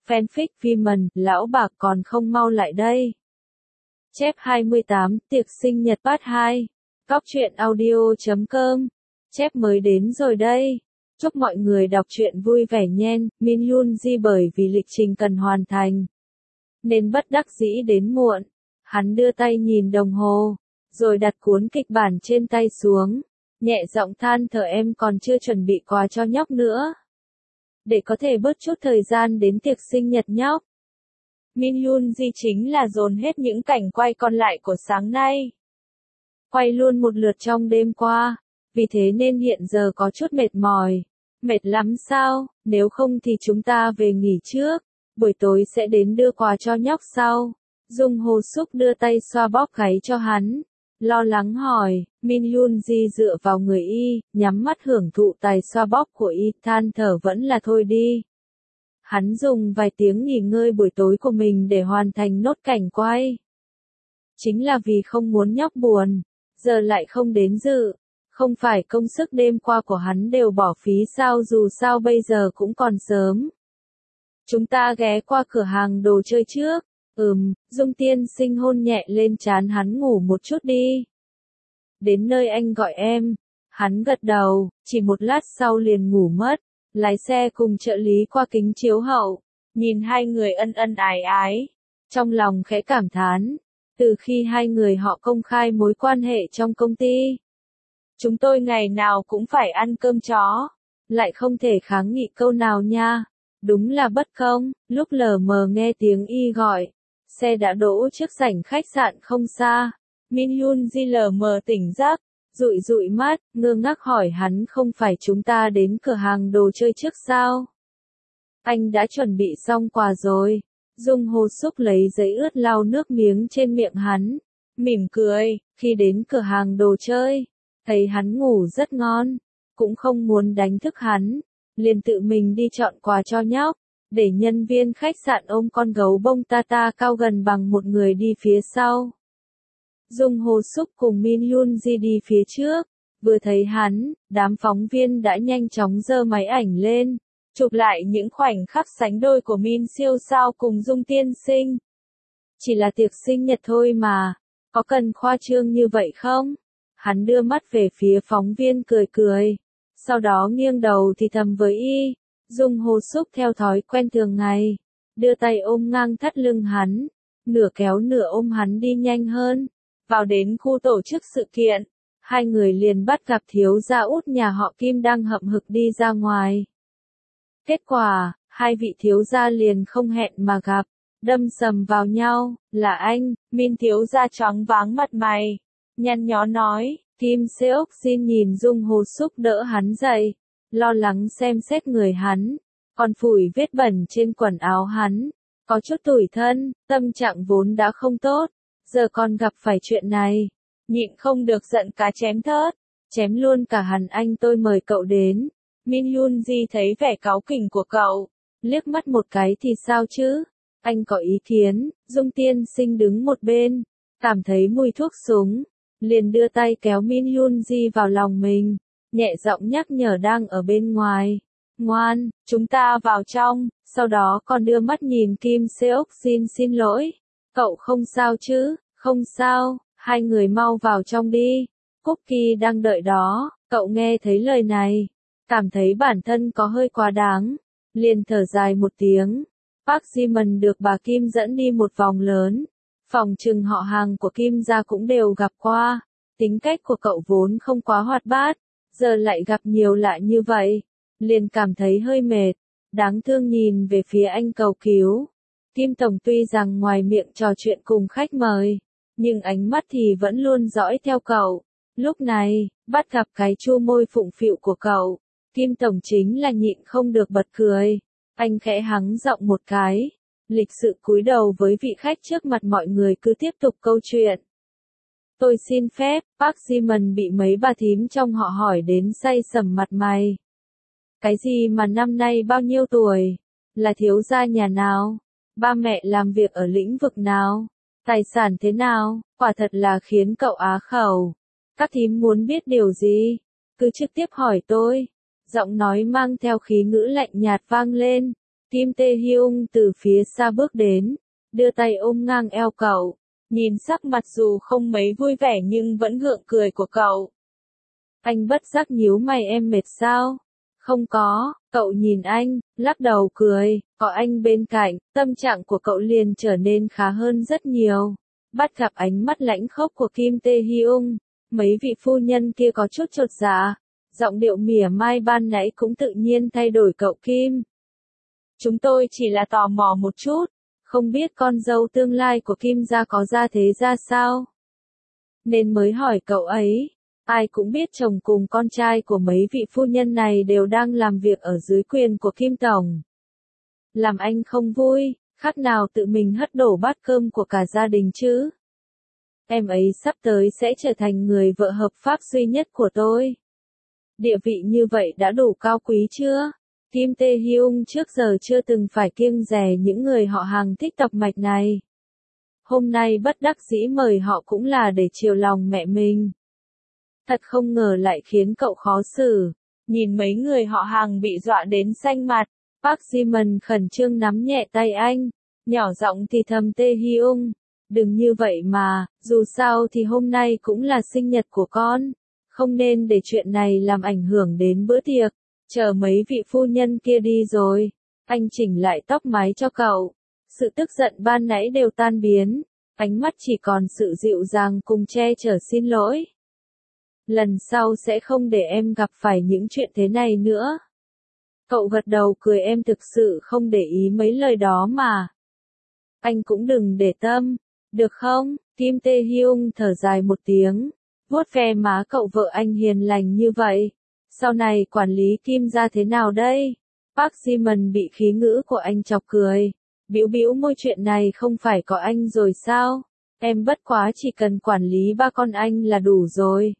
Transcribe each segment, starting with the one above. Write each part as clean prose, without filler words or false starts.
Fanfic Viman, lão bạc còn không mau lại đây. Chép 28, tiệc sinh nhật part 2. Cóc truyện audio.com. Chép mới đến rồi đây. Chúc mọi người đọc truyện vui vẻ nhen. Min Yoon Ji bởi vì lịch trình cần hoàn thành nên bất đắc dĩ đến muộn. Hắn đưa tay nhìn đồng hồ, rồi đặt cuốn kịch bản trên tay xuống, nhẹ giọng than thở em còn chưa chuẩn bị quà cho nhóc nữa. Để có thể bớt chút thời gian đến tiệc sinh nhật nhóc. Min Yoon Ji chính là dồn hết những cảnh quay còn lại của sáng nay. Quay luôn một lượt trong đêm qua, vì thế nên hiện giờ có chút mệt mỏi. Mệt lắm sao, nếu không thì chúng ta về nghỉ trước, buổi tối sẽ đến đưa quà cho nhóc sau. Dung Ho Suk đưa tay xoa bóp gáy cho hắn, lo lắng hỏi. Min Yoon Ji dựa vào người y, nhắm mắt hưởng thụ tài xoa bóp của y, than thở vẫn là thôi đi. Hắn dùng vài tiếng nghỉ ngơi buổi tối của mình để hoàn thành nốt cảnh quay. Chính là vì không muốn nhóc buồn, giờ lại không đến dự. Không phải công sức đêm qua của hắn đều bỏ phí sao, dù sao bây giờ cũng còn sớm. Chúng ta ghé qua cửa hàng đồ chơi trước. Dung Tiên Sinh hôn nhẹ lên trán hắn, ngủ một chút đi. Đến nơi anh gọi em. Hắn gật đầu, chỉ một lát sau liền ngủ mất. Lái xe cùng trợ lý qua kính chiếu hậu, nhìn hai người ân ân ái ái. Trong lòng khẽ cảm thán, từ khi hai người họ công khai mối quan hệ trong công ty. Chúng tôi ngày nào cũng phải ăn cơm chó, lại không thể kháng nghị câu nào nha. Đúng là bất công. Lúc lờ mờ nghe tiếng y gọi, xe đã đỗ trước sảnh khách sạn không xa. Min Yoon Ji lờ mờ tỉnh giấc, dụi dụi mắt, ngơ ngác hỏi hắn, không phải chúng ta đến cửa hàng đồ chơi trước sao? Anh đã chuẩn bị xong quà rồi. Dung Ho Suk lấy giấy ướt lau nước miếng trên miệng hắn, mỉm cười. Khi đến cửa hàng đồ chơi, thấy hắn ngủ rất ngon, cũng không muốn đánh thức hắn, liền tự mình đi chọn quà cho nhóc, để nhân viên khách sạn ôm con gấu bông Tata cao gần bằng một người đi phía sau. Dung Ho Suk cùng Min Yoon Ji đi phía trước, vừa thấy hắn, đám phóng viên đã nhanh chóng giơ máy ảnh lên, chụp lại những khoảnh khắc sánh đôi của Min siêu sao cùng Dung Tiên Sinh. Chỉ là tiệc sinh nhật thôi mà, có cần khoa trương như vậy không? Hắn đưa mắt về phía phóng viên cười cười, sau đó nghiêng đầu thì thầm với y. Dung Ho Suk theo thói quen thường ngày, đưa tay ôm ngang thắt lưng hắn, nửa kéo nửa ôm hắn đi nhanh hơn. Vào đến khu tổ chức sự kiện, hai người liền bắt gặp thiếu gia út nhà họ Kim đang hậm hực đi ra ngoài. Kết quả, hai vị thiếu gia liền không hẹn mà gặp, đâm sầm vào nhau. Là anh. Min thiếu gia choáng váng mặt mày, nhăn nhó nói. Kim Seok Jin nhìn Dung Ho Suk đỡ hắn dậy, lo lắng xem xét người hắn, còn phủi vết bẩn trên quần áo hắn, có chút tủi thân, tâm trạng vốn đã không tốt, giờ còn gặp phải chuyện này, nhịn không được giận cá chém thớt, chém luôn cả hắn. Anh tôi mời cậu đến. Min Yoon Ji thấy vẻ cáu kỉnh của cậu, liếc mắt một cái thì sao chứ, anh có ý kiến. Dung Tiên Sinh đứng một bên, cảm thấy mùi thuốc súng, liền đưa tay kéo Min Yoon Ji vào lòng mình, nhẹ giọng nhắc nhở đang ở bên ngoài. Ngoan, chúng ta vào trong. Sau đó còn đưa mắt nhìn Kim Seok Jin, xin lỗi. Cậu không sao chứ? Không sao, hai người mau vào trong đi. Cookie đang đợi đó. Cậu nghe thấy lời này, cảm thấy bản thân có hơi quá đáng, liền thở dài một tiếng. Park Ji-man được bà Kim dẫn đi một vòng lớn. Phòng trừng họ hàng của Kim gia cũng đều gặp qua. Tính cách của cậu vốn không quá hoạt bát, giờ lại gặp nhiều lạ như vậy, liền cảm thấy hơi mệt. Đáng thương nhìn về phía anh cầu cứu. Kim Tổng tuy rằng ngoài miệng trò chuyện cùng khách mời, nhưng ánh mắt thì vẫn luôn dõi theo cậu. Lúc này, bắt gặp cái chu môi phụng phịu của cậu, Kim Tổng chính là nhịn không được bật cười. Anh khẽ hắng giọng một cái, lịch sự cúi đầu với vị khách trước mặt mọi người, cứ tiếp tục câu chuyện. Tôi xin phép. Park Ji-man bị mấy bà thím trong họ hỏi đến say sẩm mặt mày. Cái gì mà năm nay bao nhiêu tuổi? Là thiếu gia nhà nào? Ba mẹ làm việc ở lĩnh vực nào? Tài sản thế nào? Quả thật là khiến cậu á khẩu. Các thím muốn biết điều gì? Cứ trực tiếp hỏi tôi. Giọng nói mang theo khí ngữ lạnh nhạt vang lên. Kim Tae Hyung từ phía xa bước đến, đưa tay ôm ngang eo cậu, nhìn sắc mặt dù không mấy vui vẻ nhưng vẫn gượng cười của cậu. Anh bất giác nhíu mày, em mệt sao? Không có, cậu nhìn anh, lắc đầu cười, có anh bên cạnh, tâm trạng của cậu liền trở nên khá hơn rất nhiều. Bắt gặp ánh mắt lãnh khốc của Kim Tae Hyung, mấy vị phu nhân kia có chút chột dạ, giọng điệu mỉa mai ban nãy cũng tự nhiên thay đổi. Cậu Kim, chúng tôi chỉ là tò mò một chút, không biết con dâu tương lai của Kim gia có gia thế ra sao, nên mới hỏi cậu ấy. Ai cũng biết chồng cùng con trai của mấy vị phu nhân này đều đang làm việc ở dưới quyền của Kim Tổng. Làm anh không vui, khác nào tự mình hất đổ bát cơm của cả gia đình chứ. Em ấy sắp tới sẽ trở thành người vợ hợp pháp duy nhất của tôi. Địa vị như vậy đã đủ cao quý chưa? Kim Tae Hyung trước giờ chưa từng phải kiêng dè những người họ hàng thích tộc mạch này. Hôm nay bất đắc dĩ mời họ cũng là để chiều lòng mẹ mình. Thật không ngờ lại khiến cậu khó xử. Nhìn mấy người họ hàng bị dọa đến xanh mặt, Park Ji-min khẩn trương nắm nhẹ tay anh, nhỏ giọng thì thầm Tae Hyung, đừng như vậy mà, dù sao thì hôm nay cũng là sinh nhật của con, không nên để chuyện này làm ảnh hưởng đến bữa tiệc. Chờ mấy vị phu nhân kia đi rồi, anh chỉnh lại tóc mái cho cậu. Sự tức giận ban nãy đều tan biến, ánh mắt chỉ còn sự dịu dàng cùng che chở xin lỗi. Lần sau sẽ không để em gặp phải những chuyện thế này nữa. Cậu gật đầu cười, em thực sự không để ý mấy lời đó mà. Anh cũng đừng để tâm, được không? Kim Tae Hyung thở dài một tiếng, vuốt ve má cậu. Vợ anh hiền lành như vậy, sau này quản lý Kim gia thế nào đây? Park Ji-min bị khí ngữ của anh chọc cười, bĩu bĩu môi, chuyện này không phải có anh rồi sao? Em bất quá chỉ cần quản lý ba con anh là đủ rồi.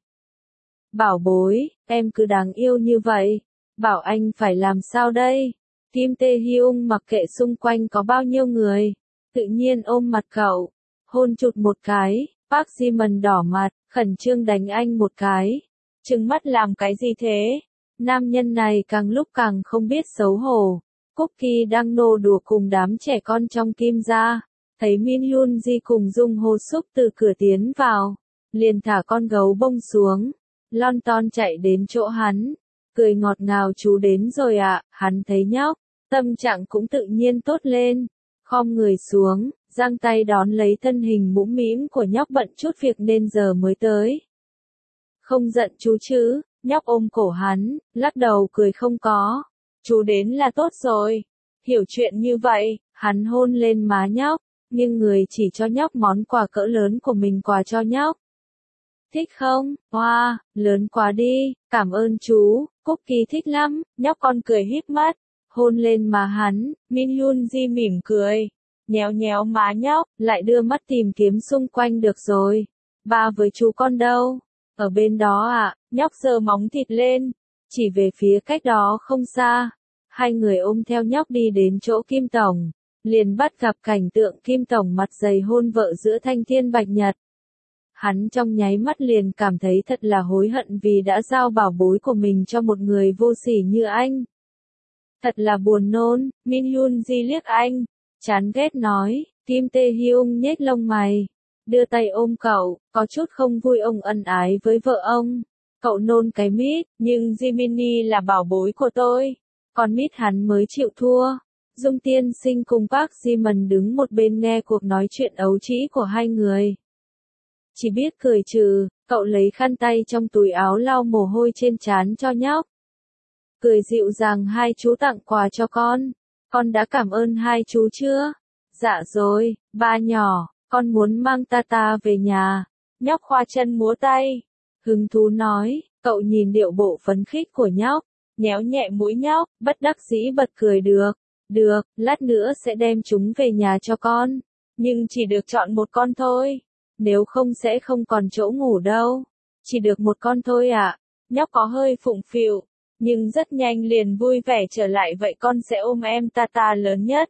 Bảo bối, em cứ đáng yêu như vậy, bảo anh phải làm sao đây? Kim Tae Hyung mặc kệ xung quanh có bao nhiêu người, tự nhiên ôm mặt cậu, hôn chụt một cái. Park Ji-min đỏ mặt, khẩn trương đánh anh một cái. Trừng mắt làm cái gì thế? Nam nhân này càng lúc càng không biết xấu hổ. Cookie đang nô đùa cùng đám trẻ con trong Kim gia, thấy Min Yoon Ji cùng Jung Ho Suk từ cửa tiến vào, liền thả con gấu bông xuống, lon ton chạy đến chỗ hắn, cười ngọt ngào, chú đến rồi ạ. Hắn thấy nhóc, tâm trạng cũng tự nhiên tốt lên, khom người xuống, giang tay đón lấy thân hình mũm mĩm của nhóc, bận chút việc nên giờ mới tới. Không giận chú chứ? Nhóc ôm cổ hắn, lắc đầu cười, không có. Chú đến là tốt rồi. Hiểu chuyện như vậy, hắn hôn lên má nhóc, nhưng người chỉ cho nhóc món quà cỡ lớn của mình, quà cho nhóc. Thích không? Wow, lớn quá đi, cảm ơn chú. Cookie thích lắm. Nhóc con cười híp mắt, hôn lên má hắn. Min Yoon Ji mỉm cười, nhéo nhéo má nhóc, lại đưa mắt tìm kiếm xung quanh. Được rồi, ba với chú con đâu? Ở bên đó ạ. Nhóc giơ móng thịt lên, chỉ về phía cách đó không xa. Hai người ôm theo nhóc đi đến chỗ Kim Tổng, liền bắt gặp cảnh tượng Kim Tổng mặt dày hôn vợ giữa thanh thiên bạch nhật. Hắn trong nháy mắt liền cảm thấy thật là hối hận vì đã giao bảo bối của mình cho một người vô sỉ như anh. Thật là buồn nôn. Min Yoon Ji liếc anh, chán ghét nói. Kim Tae Hyung nhếch lông mày, đưa tay ôm cậu, có chút không vui. Ông ân ái với vợ ông, cậu nôn cái mít, nhưng Jiminy là bảo bối của tôi, còn mít hắn mới chịu thua. Dung tiên sinh cùng Park Ji-min đứng một bên nghe cuộc nói chuyện ấu trĩ của hai người, chỉ biết cười trừ. Cậu lấy khăn tay trong túi áo lau mồ hôi trên trán cho nhóc, cười dịu dàng, hai chú tặng quà cho con đã cảm ơn hai chú chưa? Dạ rồi, ba nhỏ, con muốn mang Tata về nhà. Nhóc khoa chân múa tay, hứng thú nói. Cậu nhìn điệu bộ phấn khích của nhóc, nhéo nhẹ mũi nhóc, bất đắc dĩ bật cười. Được, lát nữa sẽ đem chúng về nhà cho con, nhưng chỉ được chọn một con thôi, nếu không sẽ không còn chỗ ngủ đâu. Chỉ được một con thôi ạ. Nhóc có hơi phụng phịu, nhưng rất nhanh liền vui vẻ trở lại. Vậy con sẽ ôm em Tata lớn nhất,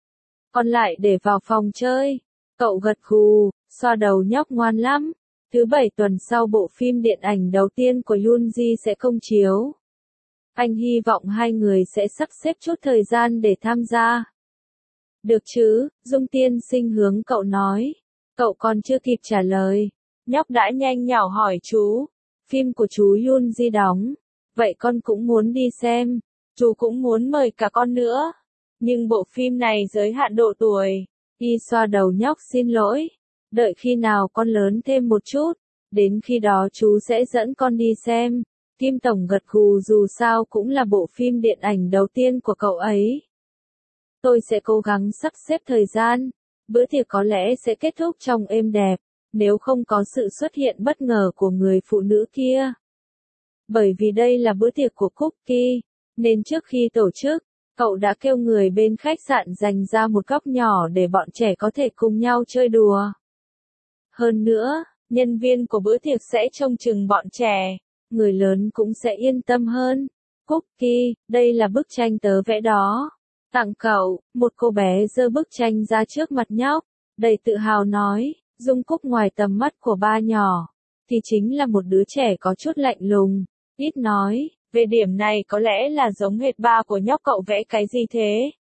còn lại để vào phòng chơi. Cậu gật gù, xoa đầu nhóc, ngoan lắm. Thứ Bảy tuần sau bộ phim điện ảnh đầu tiên của Yoon Ji sẽ công chiếu. Anh hy vọng hai người sẽ sắp xếp chút thời gian để tham gia. Được chứ, Dung tiên sinh hướng cậu nói. Cậu còn chưa kịp trả lời. Nhóc đã nhanh nhảu hỏi chú. Phim của chú Yoon Ji đóng. Vậy con cũng muốn đi xem. Chú cũng muốn mời cả con nữa. Nhưng bộ phim này giới hạn độ tuổi. Y xoa đầu nhóc xin lỗi. Đợi khi nào con lớn thêm một chút. Đến khi đó chú sẽ dẫn con đi xem. Kim Tổng gật gù dù sao cũng là bộ phim điện ảnh đầu tiên của cậu ấy. Tôi sẽ cố gắng sắp xếp thời gian. Bữa tiệc có lẽ sẽ kết thúc trong êm đẹp. Nếu không có sự xuất hiện bất ngờ của người phụ nữ kia. Bởi vì đây là bữa tiệc của Cookie, nên trước khi tổ chức, cậu đã kêu người bên khách sạn dành ra một góc nhỏ để bọn trẻ có thể cùng nhau chơi đùa. Hơn nữa, nhân viên của bữa tiệc sẽ trông chừng bọn trẻ, người lớn cũng sẽ yên tâm hơn. Cookie, đây là bức tranh tớ vẽ đó. Tặng cậu, một cô bé giơ bức tranh ra trước mặt nhóc, đầy tự hào nói, Dung Cúc ngoài tầm mắt của ba nhỏ, thì chính là một đứa trẻ có chút lạnh lùng, ít nói, về điểm này có lẽ là giống hệt ba của nhóc cậu vẽ cái gì thế?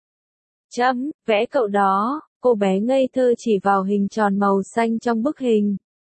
Vẽ cậu đó, cô bé ngây thơ chỉ vào hình tròn màu xanh trong bức hình.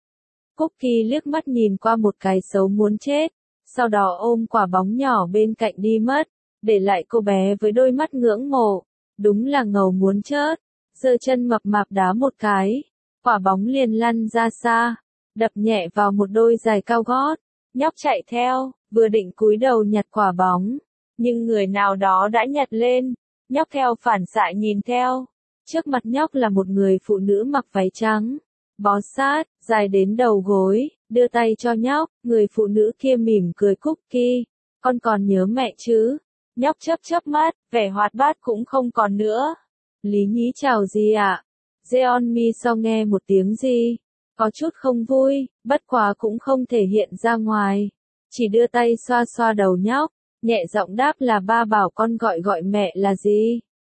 Cookie liếc mắt nhìn qua một cái xấu muốn chết, sau đó ôm quả bóng nhỏ bên cạnh đi mất, để lại cô bé với đôi mắt ngưỡng mộ, đúng là ngầu muốn chết, giơ chân mập mạp đá một cái, quả bóng liền lăn ra xa, đập nhẹ vào một đôi giày cao gót, nhóc chạy theo, vừa định cúi đầu nhặt quả bóng, nhưng người nào đó đã nhặt lên, nhóc theo phản xạ nhìn theo, trước mặt nhóc là một người phụ nữ mặc váy trắng, bó sát, dài đến đầu gối, đưa tay cho nhóc, người phụ nữ kia mỉm cười Cookie, con còn nhớ mẹ chứ? Nhóc chớp mắt, vẻ hoạt bát cũng không còn nữa. Lý nhí chào gì ạ? Jeon Mi sau nghe một tiếng gì? Có chút không vui, bất quá cũng không thể hiện ra ngoài. Chỉ đưa tay xoa xoa đầu nhóc, nhẹ giọng đáp là ba bảo con gọi mẹ là gì?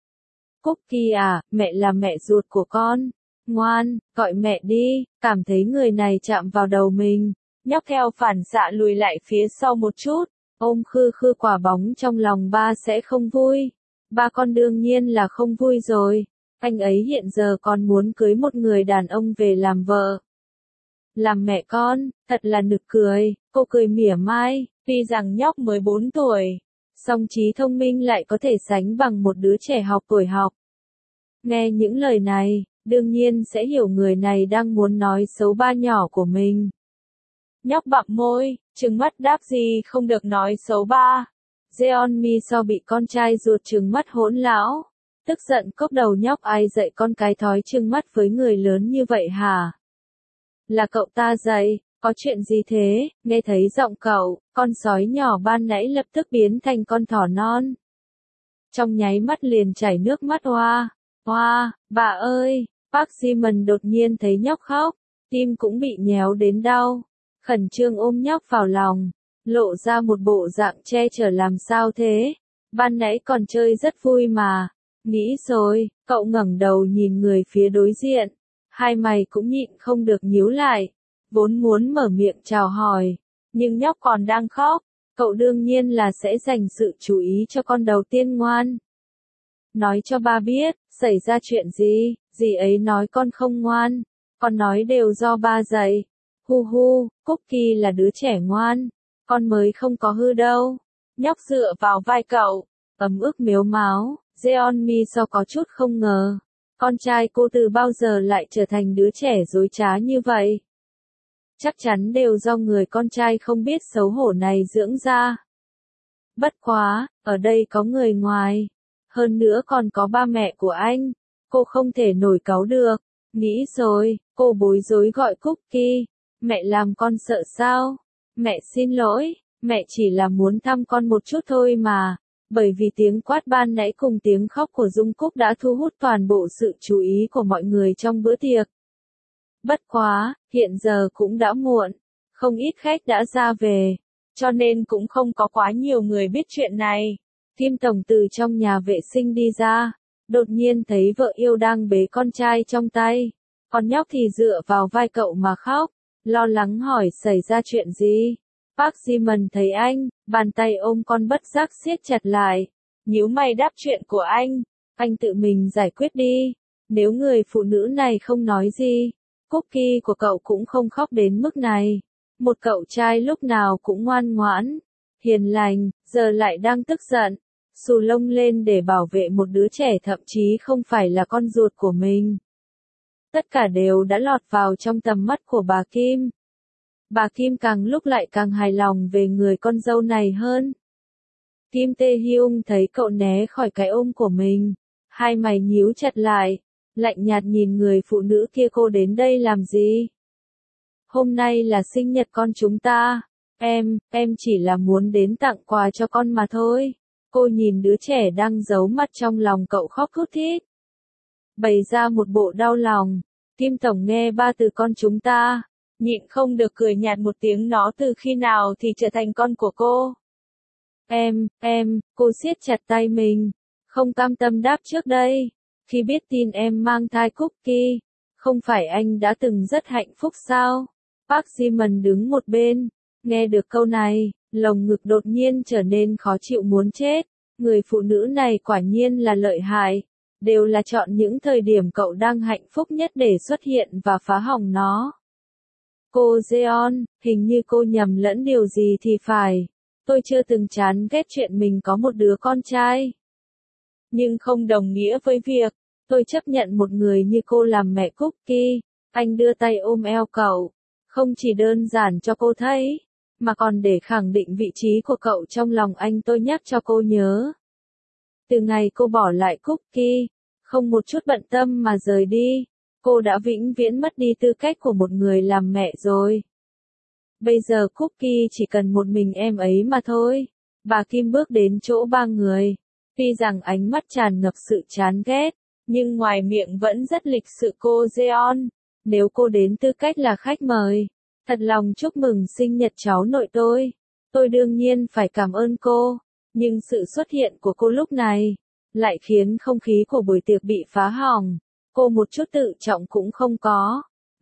Cookie à, mẹ là mẹ ruột của con. Ngoan, gọi mẹ đi, cảm thấy người này chạm vào đầu mình. Nhóc theo phản xạ lùi lại phía sau một chút. Ôm khư quả bóng trong lòng ba sẽ không vui. Ba con đương nhiên là không vui rồi. Anh ấy hiện giờ còn muốn cưới một người đàn ông về làm vợ. Làm mẹ con, thật là nực cười, cô cười mỉa mai, tuy rằng nhóc mới 4 tuổi. Song trí thông minh lại có thể sánh bằng một đứa trẻ học tuổi học. Nghe những lời này, đương nhiên sẽ hiểu người này đang muốn nói xấu ba nhỏ của mình. Nhóc bặm môi, trừng mắt đáp gì không được nói xấu ba. Jeon Mi sau bị con trai ruột trừng mắt hỗn lão. Tức giận cốc đầu nhóc ai dạy con cái thói trừng mắt với người lớn như vậy hả? Là cậu ta dạy, có chuyện gì thế? Nghe thấy giọng cậu, con sói nhỏ ban nãy lập tức biến thành con thỏ non. Trong nháy mắt liền chảy nước mắt hoa, bà ơi, Park Ji-man đột nhiên thấy nhóc khóc, tim cũng bị nhéo đến đau. Khẩn trương ôm nhóc vào lòng, lộ ra một bộ dạng che chở làm sao thế, ban nãy còn chơi rất vui mà, nghĩ rồi, cậu ngẩng đầu nhìn người phía đối diện, hai mày cũng nhịn không được nhíu lại, vốn muốn mở miệng chào hỏi, nhưng nhóc còn đang khóc, cậu đương nhiên là sẽ dành sự chú ý cho con đầu tiên ngoan. Nói cho ba biết, xảy ra chuyện gì, dì ấy nói con không ngoan, con nói đều do ba dạy. Hu, Cookie là đứa trẻ ngoan, con mới không có hư đâu. Nhóc dựa vào vai cậu, ấm ức mếu máo, Jeon Mi sau có chút không ngờ. Con trai cô từ bao giờ lại trở thành đứa trẻ dối trá như vậy? Chắc chắn đều do người con trai không biết xấu hổ này dưỡng ra. Bất quá, ở đây có người ngoài. Hơn nữa còn có ba mẹ của anh. Cô không thể nổi cáu được. Nghĩ rồi, cô bối rối gọi Cookie. Mẹ làm con sợ sao? Mẹ xin lỗi, mẹ chỉ là muốn thăm con một chút thôi mà. Bởi vì tiếng quát ban nãy cùng tiếng khóc của Dung Cúc đã thu hút toàn bộ sự chú ý của mọi người trong bữa tiệc. Bất quá, hiện giờ cũng đã muộn, không ít khách đã ra về, cho nên cũng không có quá nhiều người biết chuyện này. Kim Tổng từ trong nhà vệ sinh đi ra, đột nhiên thấy vợ yêu đang bế con trai trong tay, con nhóc thì dựa vào vai cậu mà khóc, lo lắng hỏi xảy ra chuyện gì. Park Ji-man thấy anh, bàn tay ôm con bất giác siết chặt lại. Nhíu mày đáp chuyện của anh tự mình giải quyết đi. Nếu người phụ nữ này không nói gì, Cookie của cậu cũng không khóc đến mức này. Một cậu trai lúc nào cũng ngoan ngoãn, hiền lành, giờ lại đang tức giận, xù lông lên để bảo vệ một đứa trẻ thậm chí không phải là con ruột của mình. Tất cả đều đã lọt vào trong tầm mắt của bà Kim. Bà Kim càng lúc lại càng hài lòng về người con dâu này hơn. Kim Tae-hyung thấy cậu né khỏi cái ôm của mình, hai mày nhíu chặt lại, lạnh nhạt nhìn người phụ nữ kia. Cô đến đây làm gì? Hôm nay là sinh nhật con chúng ta. Em chỉ là muốn đến tặng quà cho con mà thôi. Cô nhìn đứa trẻ đang giấu mặt trong lòng cậu khóc thút thít, bày ra một bộ đau lòng. Kim Tổng nghe ba từ con chúng ta, nhịn không được cười nhạt một tiếng. Nó từ khi nào thì trở thành con của cô? Cô siết chặt tay mình, không cam tâm đáp trước đây. Khi biết tin em mang thai Cookie, không phải anh đã từng rất hạnh phúc sao? Park Ji-man đứng một bên, nghe được câu này, lồng ngực đột nhiên trở nên khó chịu muốn chết. Người phụ nữ này quả nhiên là lợi hại, đều là chọn những thời điểm cậu đang hạnh phúc nhất để xuất hiện và phá hỏng nó. Cô Jeon, hình như cô nhầm lẫn điều gì thì phải. Tôi chưa từng chán ghét chuyện mình có một đứa con trai. Nhưng không đồng nghĩa với việc tôi chấp nhận một người như cô làm mẹ Cookie. Anh đưa tay ôm eo cậu, không chỉ đơn giản cho cô thấy, mà còn để khẳng định vị trí của cậu trong lòng anh. Tôi nhắc cho cô nhớ, từ ngày cô bỏ lại Cookie, không một chút bận tâm mà rời đi, cô đã vĩnh viễn mất đi tư cách của một người làm mẹ rồi. Bây giờ Cookie chỉ cần một mình em ấy mà thôi. Bà Kim bước đến chỗ ba người. Tuy rằng ánh mắt tràn ngập sự chán ghét, nhưng ngoài miệng vẫn rất lịch sự. Cô Jeon, nếu cô đến tư cách là khách mời, thật lòng chúc mừng sinh nhật cháu nội tôi đương nhiên phải cảm ơn cô. Nhưng sự xuất hiện của cô lúc này lại khiến không khí của buổi tiệc bị phá hỏng. Cô một chút tự trọng cũng không có.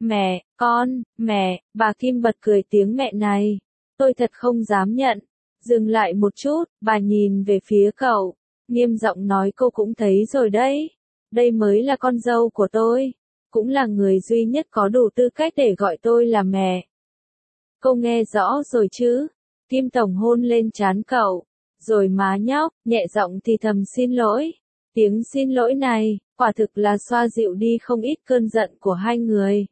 Mẹ, bà Kim bật cười tiếng mẹ này. Tôi thật không dám nhận. Dừng lại một chút, bà nhìn về phía cậu, nghiêm giọng nói cô cũng thấy rồi đấy. Đây mới là con dâu của tôi, cũng là người duy nhất có đủ tư cách để gọi tôi là mẹ. Cô nghe rõ rồi chứ? Kim Tổng hôn lên trán cậu, rồi má nhóc, nhẹ giọng thì thầm xin lỗi. Tiếng xin lỗi này, quả thực là xoa dịu đi không ít cơn giận của hai người.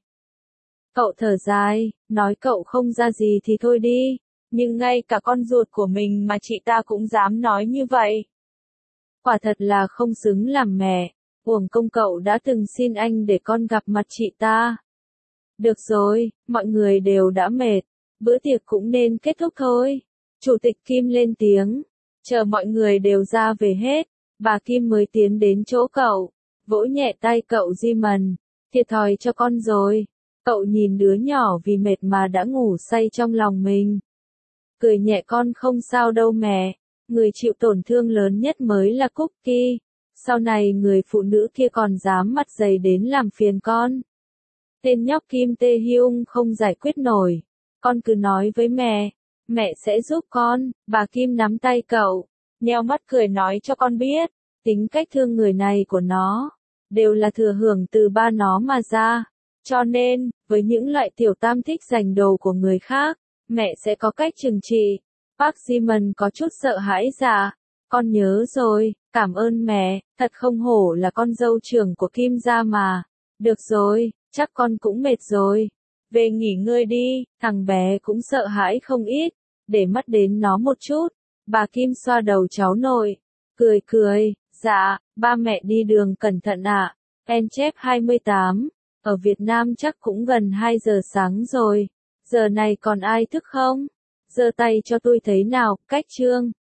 Cậu thở dài, nói cậu không ra gì thì thôi đi, nhưng ngay cả con ruột của mình mà chị ta cũng dám nói như vậy. Quả thật là không xứng làm mẹ, uổng công cậu đã từng xin anh để con gặp mặt chị ta. Được rồi, mọi người đều đã mệt, bữa tiệc cũng nên kết thúc thôi. Chủ tịch Kim lên tiếng, chờ mọi người đều ra về hết, bà Kim mới tiến đến chỗ cậu, vỗ nhẹ tay cậu. Ji-man, thiệt thòi cho con rồi. Cậu nhìn đứa nhỏ vì mệt mà đã ngủ say trong lòng mình. Cười nhẹ, con không sao đâu mẹ, người chịu tổn thương lớn nhất mới là Cookie. Sau này người phụ nữ kia còn dám mặt dày đến làm phiền con. Tên nhóc Kim Tae-hyung không giải quyết nổi. Con cứ nói với mẹ sẽ giúp con. Bà Kim nắm tay cậu, nheo mắt cười nói cho con biết, tính cách thương người này của nó, đều là thừa hưởng từ ba nó mà ra. Cho nên, với những loại tiểu tam thích giành đồ của người khác, mẹ sẽ có cách trừng trị. Park Ji-man có chút sợ hãi. Dạ, con nhớ rồi, cảm ơn mẹ, thật không hổ là con dâu trưởng của Kim gia mà. Được rồi, chắc con cũng mệt rồi. Về nghỉ ngơi đi, thằng bé cũng sợ hãi không ít, để mắt đến nó một chút. Bà Kim xoa đầu cháu nội, cười, dạ, ba mẹ đi đường cẩn thận ạ. Chép 28, ở Việt Nam chắc cũng gần 2 giờ sáng rồi. Giờ này còn ai thức không? Giơ tay cho tôi thấy nào. Cách chương